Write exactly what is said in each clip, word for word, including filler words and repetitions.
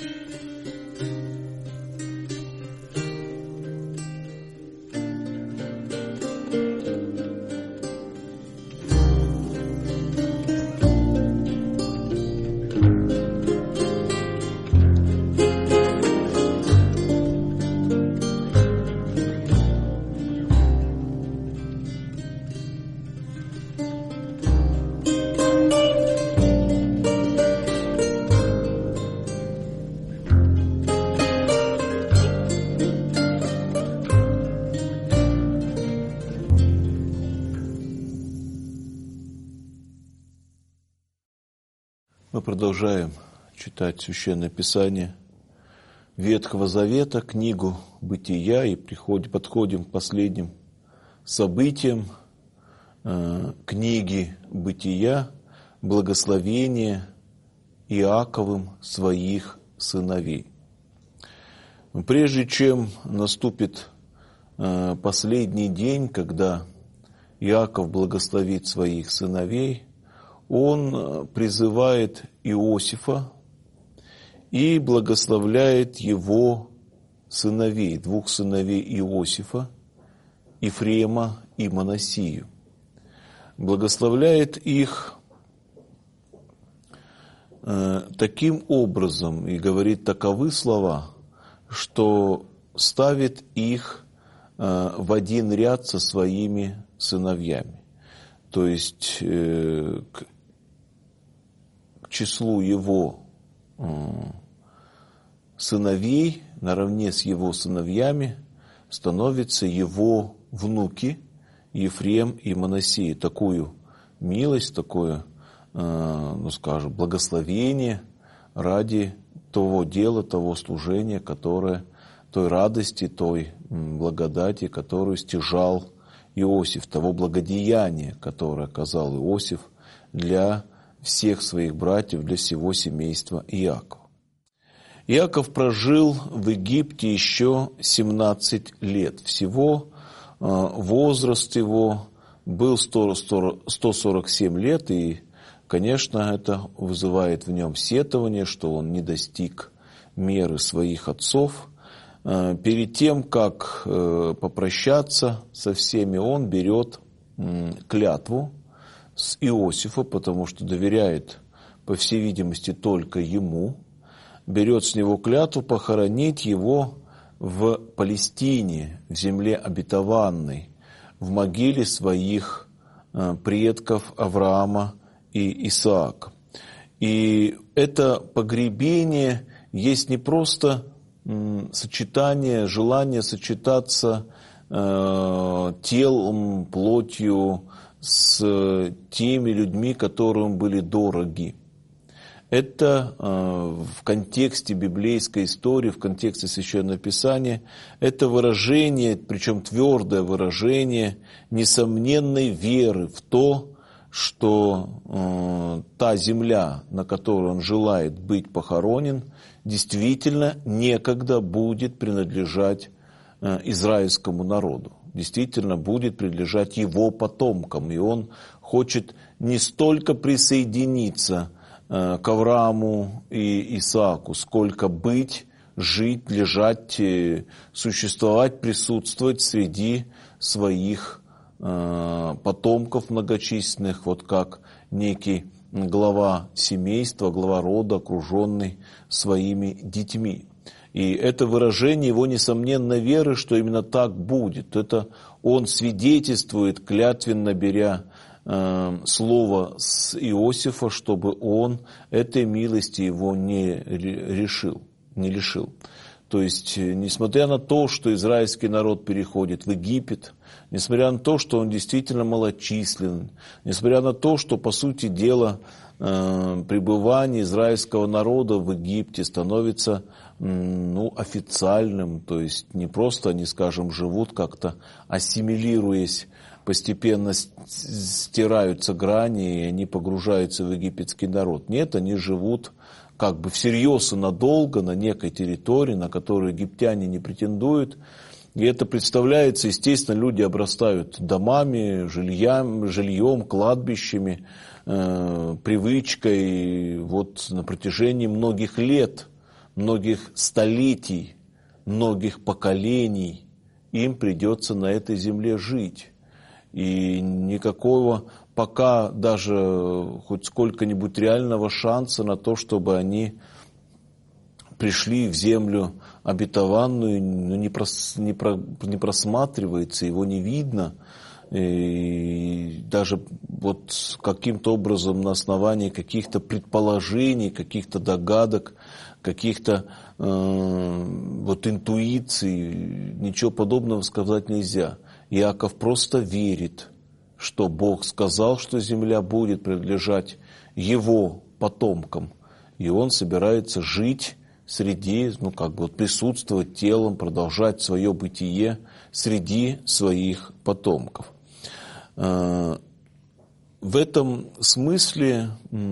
Мы продолжаем читать Священное Писание Ветхого Завета, книгу Бытия, и приходим, подходим к последним событиям э, книги Бытия, благословение Иаковым своих сыновей. Прежде чем наступит э, последний день, когда Иаков благословит своих сыновей, он призывает Иосифа и благословляет его сыновей, двух сыновей Иосифа, Ефрема и Манассию. Благословляет их э, таким образом и говорит таковы слова, что ставит их э, в один ряд со своими сыновьями. То есть э, к числу его э, сыновей, наравне с его сыновьями, становятся его внуки Ефрем и Манассия. Такую милость, такое, э, ну скажем, благословение ради того дела, того служения, которое, той радости, той благодати, которую стяжал Иосиф, того благодеяния, которое оказал Иосиф для всех своих братьев, для всего семейства Иакова. Иаков прожил в Египте еще семнадцать лет. Всего возраст его был сто сорок семь лет, и, конечно, это вызывает в нем сетование, что он не достиг меры своих отцов. Перед тем, как попрощаться со всеми, он берет клятву с Иосифа, потому что доверяет, по всей видимости, только ему, берет с него клятву похоронить его в Палестине, в земле обетованной, в могиле своих предков Авраама и Исаака. И это погребение есть не просто сочетание, желание сочетаться э, телом, плотью с теми людьми, которым были дороги. Это э, в контексте библейской истории, в контексте Священного Писания, это выражение, причем твердое выражение несомненной веры в то, что э, та земля, на которой он желает быть похоронен, действительно некогда будет принадлежать э, израильскому народу, действительно будет принадлежать его потомкам. И он хочет не столько присоединиться э, к Аврааму и Исааку, сколько быть, жить, лежать, э, существовать, присутствовать среди своих потомков многочисленных, вот как некий глава семейства, глава рода, окруженный своими детьми. И это выражение его несомненной веры, что именно так будет. Это он свидетельствует, клятвенно беря э, слово с Иосифа, чтобы он этой милости его не решил, не лишил. То есть, несмотря на то, что израильский народ переходит в Египет, несмотря на то, что он действительно малочислен, несмотря на то, что, по сути дела, э, пребывание израильского народа в Египте становится ну, официальным, то есть не просто они, скажем, живут как-то ассимилируясь, постепенно стираются грани, и они погружаются в египетский народ. Нет, они живут как бы всерьез и надолго на некой территории, на которую египтяне не претендуют. И это представляется, естественно, люди обрастают домами, жильем, жильем кладбищами, э, привычкой вот на протяжении многих лет многих столетий, многих поколений им придется на этой земле жить. И никакого пока даже хоть сколько-нибудь реального шанса на то, чтобы они пришли в землю обетованную, ну, не, прос, не, про, не просматривается, его не видно. И даже вот каким-то образом на основании каких-то предположений, каких-то догадок, каких-то э, вот интуиций, ничего подобного сказать нельзя. Иаков просто верит, что Бог сказал, что земля будет принадлежать его потомкам, и он собирается жить среди, ну как бы вот присутствовать телом, продолжать свое бытие среди своих потомков. В этом смысле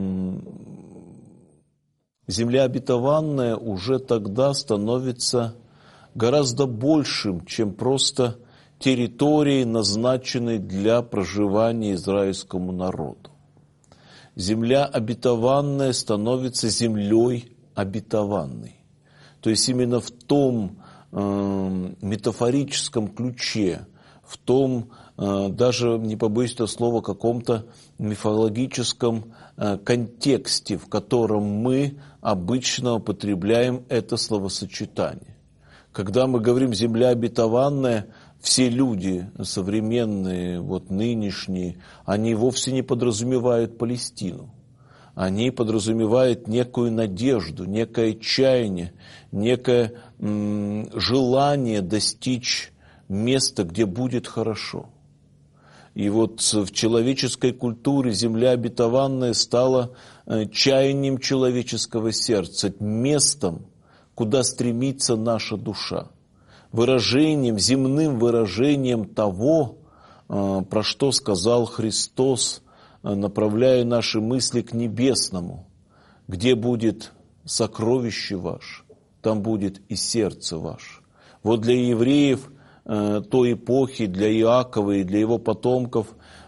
земля обетованная уже тогда становится гораздо большим, чем просто территорией, назначенной для проживания израильскому народу. Земля обетованная становится землей обетованной. То есть именно в том э, метафорическом ключе, в том, э, даже не побоюсь этого слова, каком-то мифологическом э, контексте, в котором мы обычно употребляем это словосочетание. Когда мы говорим «земля обетованная», все люди современные, вот нынешние, они вовсе не подразумевают Палестину. Они подразумевают некую надежду, некое чаяние, некое м, желание достичь места, где будет хорошо. И вот в человеческой культуре земля обетованная стала чаянием человеческого сердца, местом, куда стремится наша душа, выражением, земным выражением того, про что сказал Христос, направляя наши мысли к небесному. Где будет сокровище ваше, там будет и сердце ваше. Вот для евреев той эпохи, для Иакова и для его потомков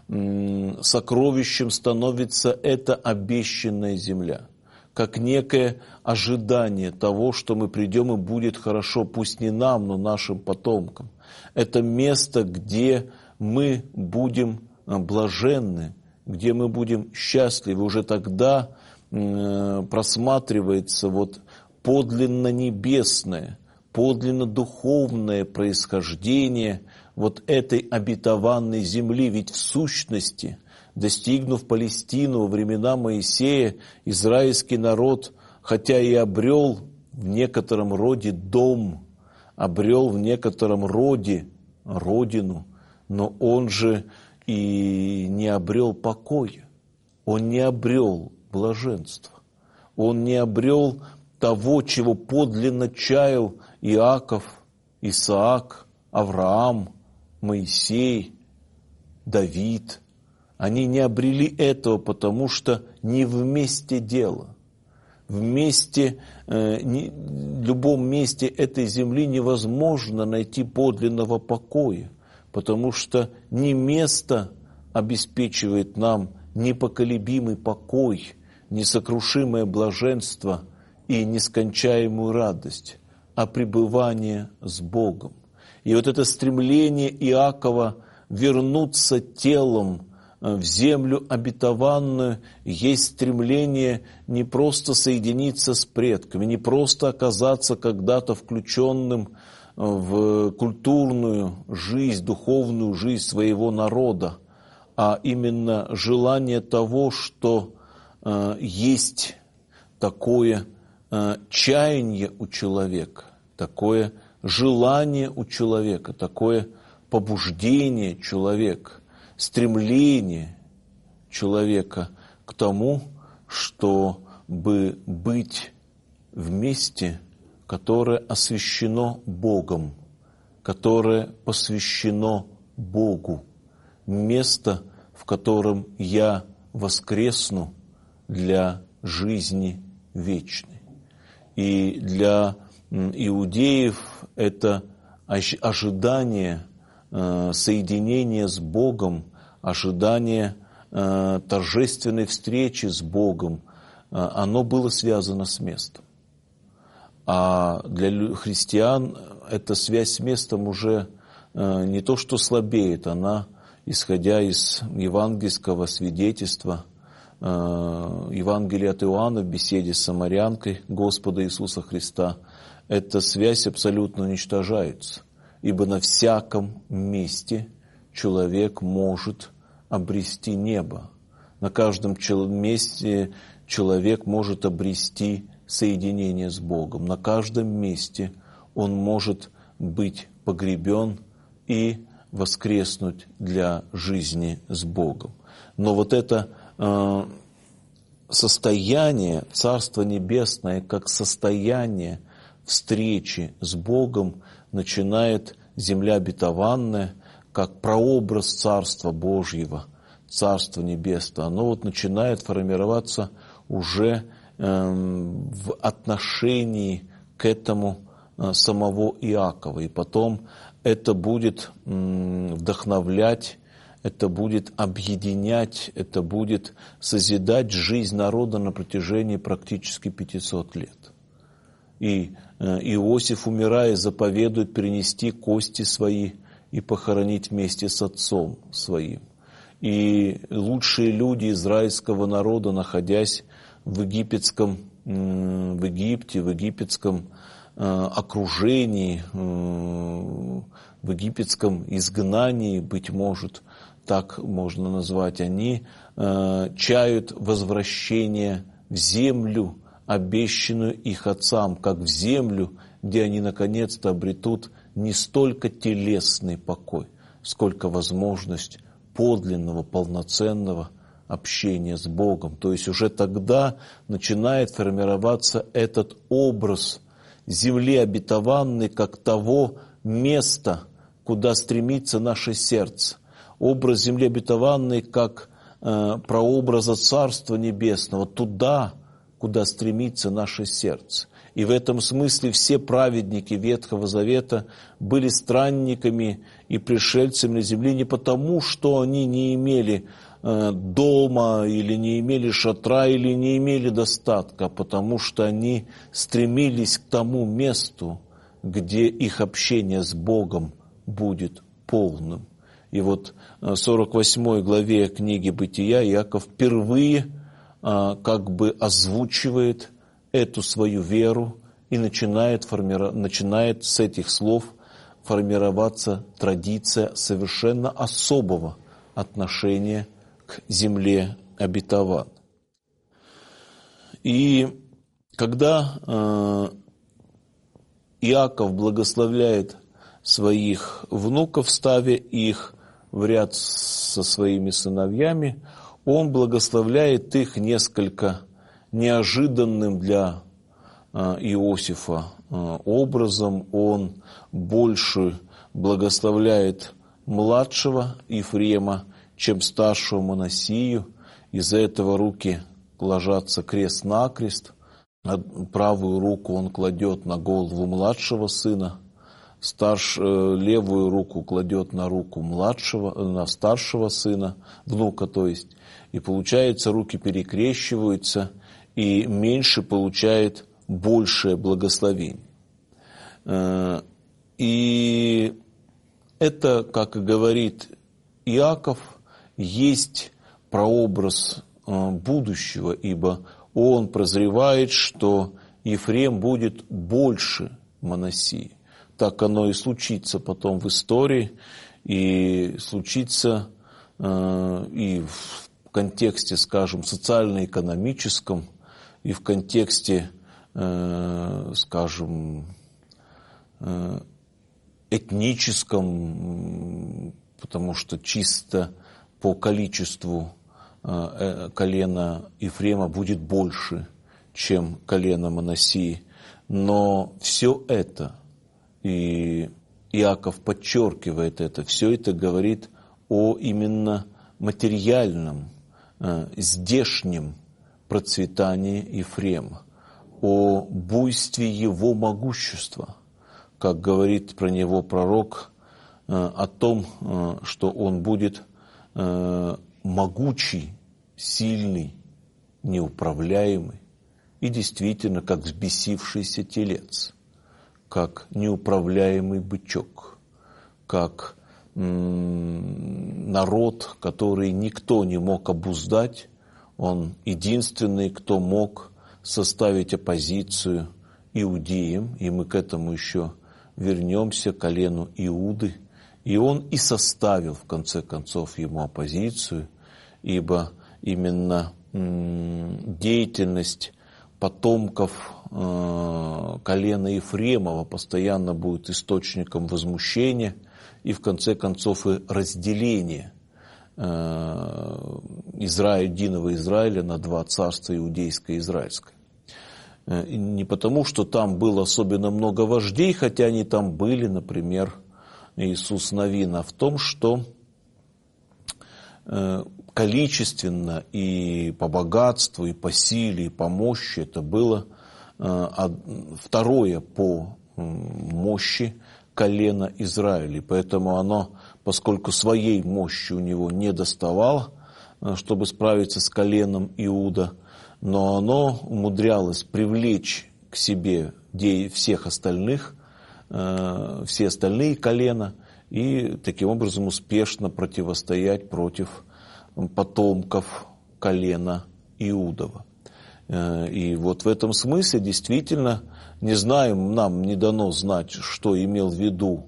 сокровищем становится эта обещанная земля, как некое ожидание того, что мы придем и будет хорошо, пусть не нам, но нашим потомкам. Это место, где мы будем блаженны, где мы будем счастливы. Уже тогда э, просматривается вот подлинно небесное, подлинно духовное происхождение вот этой обетованной земли. Ведь в сущности, достигнув Палестину во времена Моисея, израильский народ, хотя и обрел в некотором роде дом, обрел в некотором роде родину, но он же и не обрел покоя, он не обрел блаженства, он не обрел того, чего подлинно чаял Иаков, Исаак, Авраам, Моисей, Давид. Они не обрели этого, потому что не вместе дело. В месте, э, не, в любом месте этой земли невозможно найти подлинного покоя, потому что не место обеспечивает нам непоколебимый покой, несокрушимое блаженство и нескончаемую радость, а пребывание с Богом. И вот это стремление Иакова вернуться телом в землю обетованную есть стремление не просто соединиться с предками, не просто оказаться когда-то включенным в культурную жизнь, духовную жизнь своего народа, а именно желание того, что э, есть такое э, чаяние у человека, такое желание у человека, такое побуждение человека, стремление человека к тому, чтобы быть вместе, которое освящено Богом, которое посвящено Богу, место, в котором я воскресну для жизни вечной. И для иудеев это ожидание соединения с Богом, ожидание торжественной встречи с Богом, оно было связано с местом. А для христиан эта связь с местом уже не то что слабеет, она, исходя из евангельского свидетельства, Евангелия от Иоанна в беседе с самарянкой Господа Иисуса Христа, эта связь абсолютно уничтожается. Ибо на всяком месте человек может обрести небо. На каждом месте человек может обрести соединение с Богом. На каждом месте он может быть погребен и воскреснуть для жизни с Богом. Но вот это э, состояние Царства Небесное, как состояние встречи с Богом, начинает земля обетованная, как прообраз Царства Божьего, Царства Небесного. Оно вот начинает формироваться уже э, в отношении к этому э, самого Иакова. И потом это будет э, вдохновлять, это будет объединять, это будет созидать жизнь народа на протяжении практически пятисот лет. И Иосиф, умирая, заповедует принести кости свои и похоронить вместе с отцом своим. И лучшие люди израильского народа, находясь в египетском, в Египте, в египетском окружении, в египетском изгнании, быть может, так можно назвать, они чают возвращение в землю, обещанную их отцам, как в землю, где они наконец-то обретут не столько телесный покой, сколько возможность подлинного, полноценного общения с Богом. То есть уже тогда начинает формироваться этот образ земли обетованной, как того места, куда стремится наше сердце. Образ земли обетованной, как э, прообраза Царства Небесного, туда, куда стремится наше сердце. И в этом смысле все праведники Ветхого Завета были странниками и пришельцами на земле не потому, что они не имели э, дома, или не имели шатра, или не имели достатка, а потому что они стремились к тому месту, где их общение с Богом будет полным. И вот в сорок восьмой главе книги Бытия Иаков впервые как бы озвучивает эту свою веру и начинает, формиров... начинает с этих слов формироваться традиция совершенно особого отношения к земле обетованной. И когда э, Иаков благословляет своих внуков, ставя их в ряд со своими сыновьями, он благословляет их несколько неожиданным для Иосифа образом. Он больше благословляет младшего Ефрема, чем старшего Манассию. Из-за этого руки ложатся крест-накрест. Правую руку он кладет на голову младшего сына, старш, левую руку кладет на руку младшего, на старшего сына, внука, то есть. И получается, руки перекрещиваются, и меньше получает большее благословение. И это, как и говорит Иаков, есть прообраз будущего, ибо он прозревает, что Ефрем будет больше Манассии. Так оно и случится потом в истории, и случится э, и в контексте, скажем, социально-экономическом, и в контексте, э, скажем, э, этническом, потому что чисто по количеству э, колена Ефрема будет больше, чем колено Манассии. Но все это, и Иаков подчеркивает это, все это говорит о именно материальном, э, здешнем процветании Ефрема, о буйстве его могущества, как говорит про него пророк, э, о том, э, что он будет э, могучий, сильный, неуправляемый и действительно как взбесившийся телец, как неуправляемый бычок, как м- народ, который никто не мог обуздать. Он единственный, кто мог составить оппозицию иудеям, и мы к этому еще вернемся, колену Иуды. И он и составил, в конце концов, ему оппозицию, ибо именно м- деятельность потомков э- колена Ефремова постоянно будет источником возмущения и, в конце концов, и разделения Израиль, единого Израиля на два царства, иудейское и израильское. И не потому, что там было особенно много вождей, хотя они там были, например, Иисус Навин, а в том, что количественно и по богатству, и по силе, и по мощи это было второе по мощи колено Израиля. И поэтому оно, поскольку своей мощи у него не доставало, чтобы справиться с коленом Иуда, но оно умудрялось привлечь к себе всех остальных, все остальные колена, и таким образом успешно противостоять против потомков колена Иудова. И вот в этом смысле действительно, не знаем, нам не дано знать, что имел в виду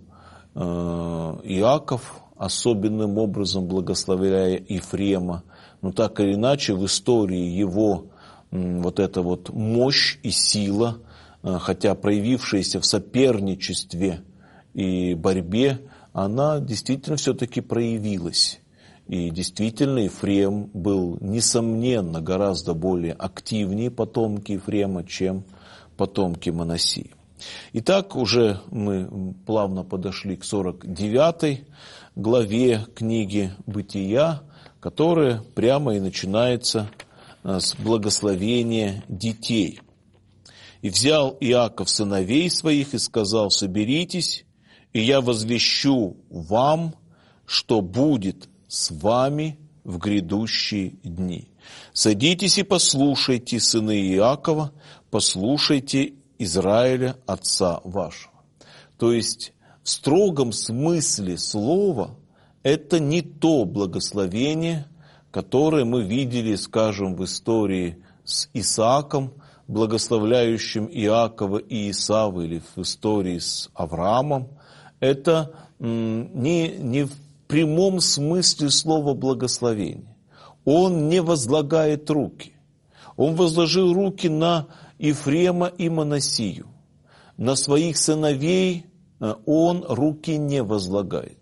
Иаков, особенным образом благословляя Ефрема, но так или иначе в истории его вот эта вот мощь и сила, хотя проявившаяся в соперничестве и борьбе, она действительно все-таки проявилась. И действительно Ефрем был, несомненно, гораздо более активнее потомки Ефрема, чем потомки Манассии. Итак, уже мы плавно подошли к сорок девятой главе книги «Бытия», которая прямо и начинается с благословения детей. «И взял Иаков сыновей своих и сказал: соберитесь, и я возвещу вам, что будет с вами в грядущие дни. Садитесь и послушайте, сыны Иакова, послушайте Израиля, отца вашего». То есть в строгом смысле слова это не то благословение, которое мы видели, скажем, в истории с Исааком, благословляющим Иакова и Исава, или в истории с Авраамом. Это не, не в прямом смысле слова благословение. Он не возлагает руки. Он возложил руки на Ефрема и Манассию. На своих сыновей он руки не возлагает.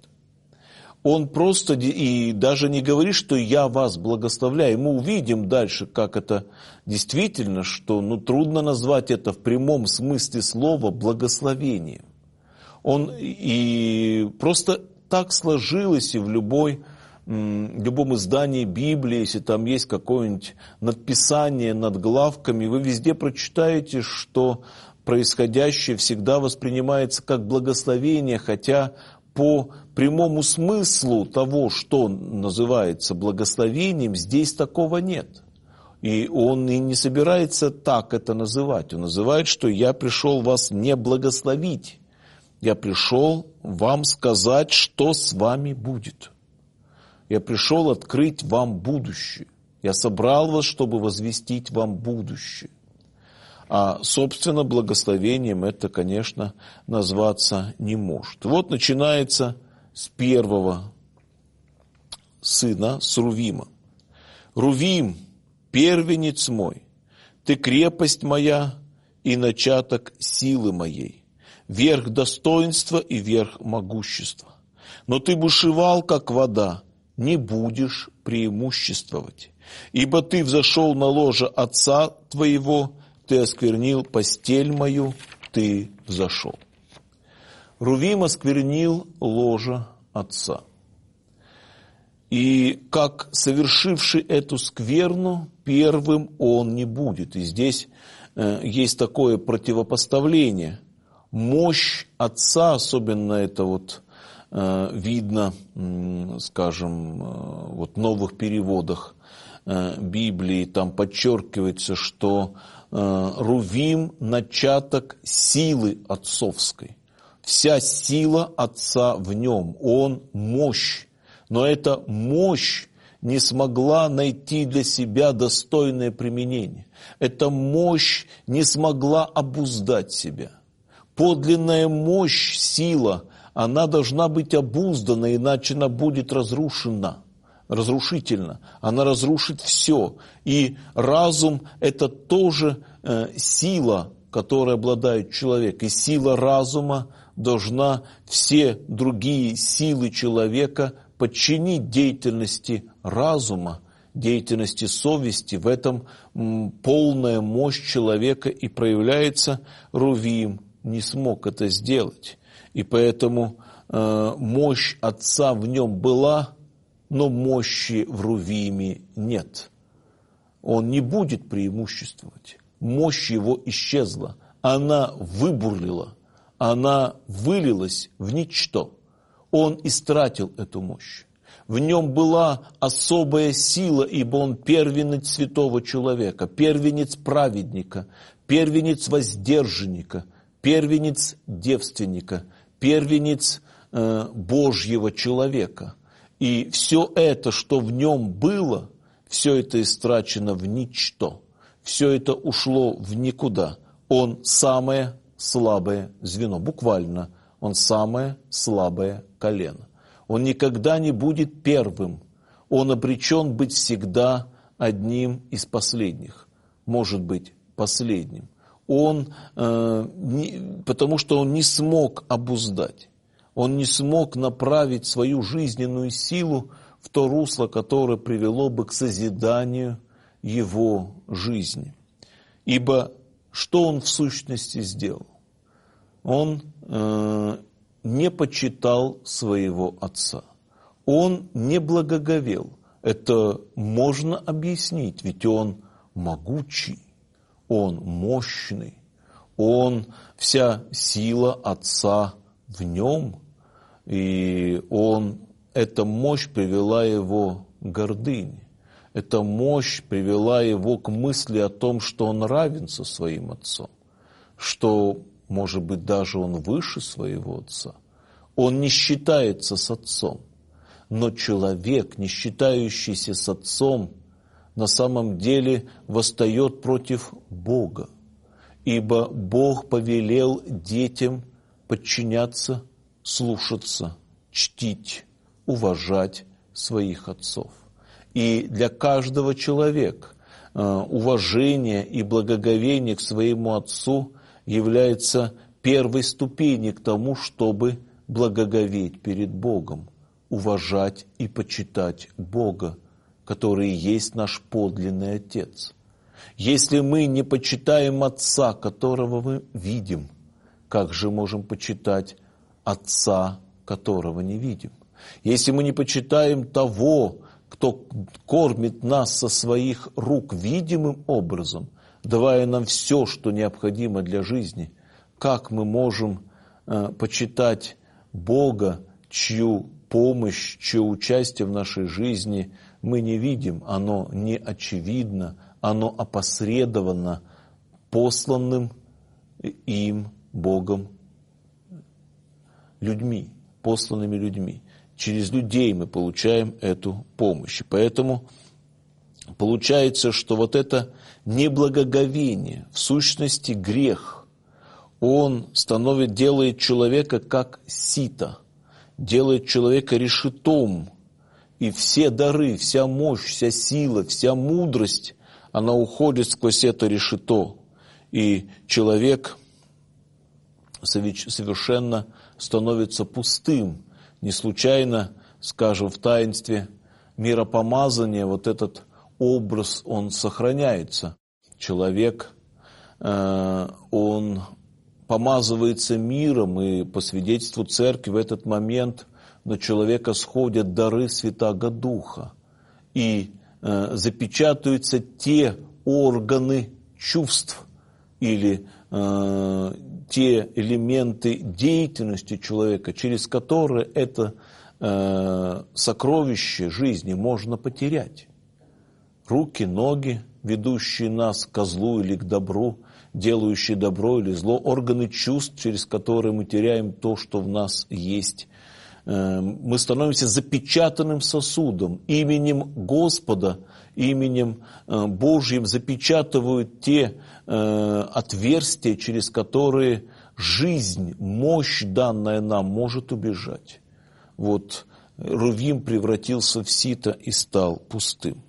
Он просто и даже не говорит, что я вас благословляю. Мы увидим дальше, как это действительно, что ну, трудно назвать это в прямом смысле слова благословением. Он и просто так сложилось и в любой, в любом издании Библии, если там есть какое-нибудь надписание над главками, вы везде прочитаете, что происходящее всегда воспринимается как благословение, хотя по прямому смыслу того, что называется благословением, здесь такого нет. И он и не собирается так это называть. Он называет, что я пришел вас не благословить. Я пришел вам сказать, что с вами будет. Я пришел открыть вам будущее. Я собрал вас, чтобы возвестить вам будущее. А, собственно, благословением это, конечно, назваться не может. Вот начинается с первого сына, с Рувима. «Рувим, первенец мой, ты крепость моя и начаток силы моей, верх достоинства и верх могущества. Но ты бушевал, как вода, не будешь преимуществовать, ибо ты взошел на ложе отца твоего, ты осквернил постель мою, ты взошел». Рувим осквернил ложе отца. И как совершивший эту скверну, первым он не будет. И здесь э, есть такое противопоставление. Мощь отца, особенно это вот э, видно, э, скажем, э, вот в новых переводах э, Библии, там подчеркивается, что Рувим – начаток силы отцовской. Вся сила Отца в нем, он – мощь. Но эта мощь не смогла найти для себя достойное применение. Эта мощь не смогла обуздать себя. Подлинная мощь, сила, она должна быть обуздана, иначе она будет разрушена, разрушительна. Она разрушит все. И разум – это тоже э, сила, которой обладает человек. И сила разума должна все другие силы человека подчинить деятельности разума, деятельности совести. В этом полная мощь человека и проявляется. Рувим не смог это сделать. И поэтому э, мощь Отца в нем была, но мощи в Рувиме нет. Он не будет преимуществовать. Мощь его исчезла. Она выбурлила. Она вылилась в ничто. Он истратил эту мощь. В нем была особая сила, ибо он первенец святого человека, первенец праведника, первенец воздержанника, первенец девственника, первенец э, Божьего человека. И все это, что в нем было, все это истрачено в ничто. Все это ушло в никуда. Он самое слабое звено, буквально. Он самое слабое колено. Он никогда не будет первым. Он обречен быть всегда одним из последних. Может быть, последним. Он, э, не, потому что он не смог обуздать. Он не смог направить свою жизненную силу в то русло, которое привело бы к созиданию его жизни. Ибо что он в сущности сделал? Он э, не почитал своего отца. Он не благоговел. Это можно объяснить, ведь он могучий, он мощный, он, вся сила отца в нем, и он, эта мощь привела его к гордыне. Эта мощь привела его к мысли о том, что он равен со своим отцом, что, может быть, даже он выше своего отца. Он не считается с отцом. Но человек, не считающийся с отцом, на самом деле восстает против Бога. Ибо Бог повелел детям подчиняться, слушаться, чтить, уважать своих отцов. И для каждого человека уважение и благоговение к своему отцу является первой ступенью к тому, чтобы благоговеть перед Богом, уважать и почитать Бога, который есть наш подлинный Отец. Если мы не почитаем Отца, которого мы видим, как же можем почитать Отца, которого не видим? Если мы не почитаем того, кто кормит нас со своих рук видимым образом, давая нам все, что необходимо для жизни, как мы можем э, почитать Бога, чью помощь, чье участие в нашей жизни мы не видим, оно не очевидно, оно опосредовано посланным им, Богом, людьми, посланными людьми. Через людей мы получаем эту помощь. И поэтому получается, что вот это неблагоговение, в сущности грех, он становит, делает человека как сито, делает человека решетом, и все дары, вся мощь, вся сила, вся мудрость, она уходит сквозь это решето, и человек совершенно становится пустым. Не случайно, скажем, в таинстве миропомазания вот этот образ, он сохраняется. Человек, э, он помазывается миром, и по свидетельству церкви в этот момент на человека сходят дары Святаго Духа, и э, запечатываются те органы чувств или э, те элементы деятельности человека, через которые это э, сокровище жизни можно потерять. Руки, ноги, ведущие нас ко злу или к добру, делающие добро или зло, органы чувств, через которые мы теряем то, что в нас есть. Мы становимся запечатанным сосудом. Именем Господа, именем Божьим запечатывают те отверстия, через которые жизнь, мощь, данная нам, может убежать. Вот Рувим превратился в сито и стал пустым.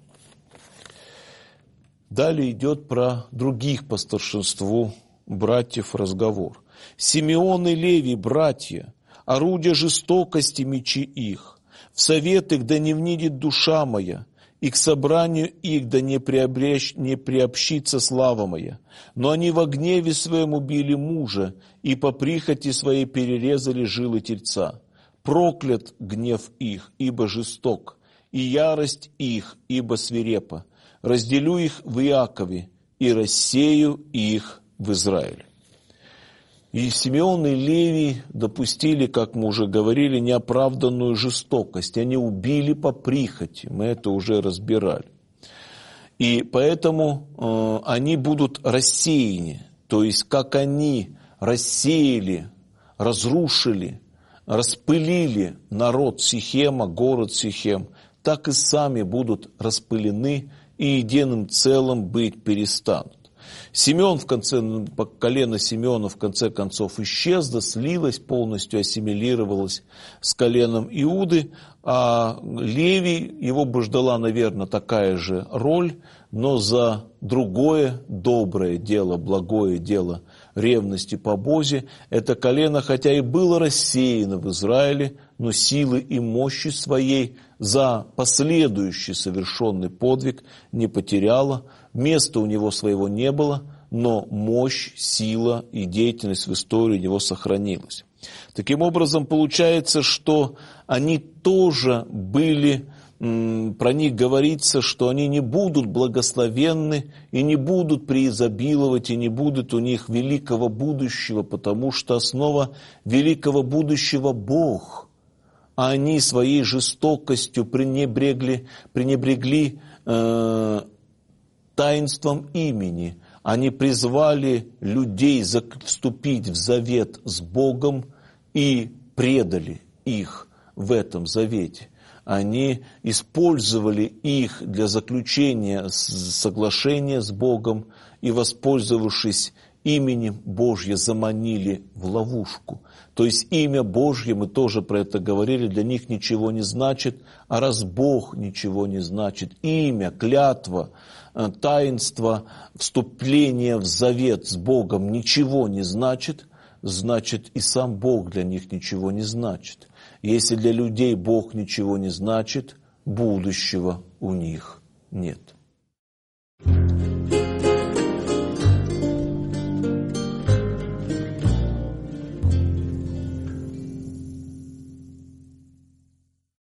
Далее идет про других по старшинству братьев разговор. Симеон и Левий, братья, орудия жестокости мечи их. В совет их да не внидит душа моя, и к собранию их да не, приобрещ, не приобщится слава моя. Но они во гневе своем убили мужа, и по прихоти своей перерезали жилы тельца. Проклят гнев их, ибо жесток, и ярость их, ибо свирепа. Разделю их в Иакове и рассею их в Израиле. И Симеон и Левий допустили, как мы уже говорили, неоправданную жестокость. Они убили по прихоти, мы это уже разбирали. И поэтому э, они будут рассеяны, то есть как они рассеяли, разрушили, распылили народ Сихема, город Сихем, так и сами будут распылены и единым целым быть перестанут. Симеон в конце, колено Симеона в конце концов исчезло, слилось, полностью ассимилировалось с коленом Иуды, а Левий, его бы ждала, наверное, такая же роль, но за другое доброе дело, благое дело ревности по Бозе, это колено, хотя и было рассеяно в Израиле, но силы и мощи своей за последующий совершенный подвиг не потеряло, места у него своего не было, но мощь, сила и деятельность в истории у него сохранилась. Таким образом, получается, что они тоже были, про них говорится, что они не будут благословенны и не будут преизобиловать, и не будет у них великого будущего, потому что основа великого будущего – Бог. А они своей жестокостью пренебрегли, пренебрегли э, таинством имени. Они призвали людей вступить в завет с Богом и предали их в этом завете. Они использовали их для заключения соглашения с Богом и, воспользовавшись именем Божьим, заманили в ловушку. То есть имя Божье, мы тоже про это говорили, для них ничего не значит, а раз Бог ничего не значит, имя, клятва, таинство, вступление в завет с Богом ничего не значит, значит и сам Бог для них ничего не значит. Если для людей Бог ничего не значит, будущего у них нет.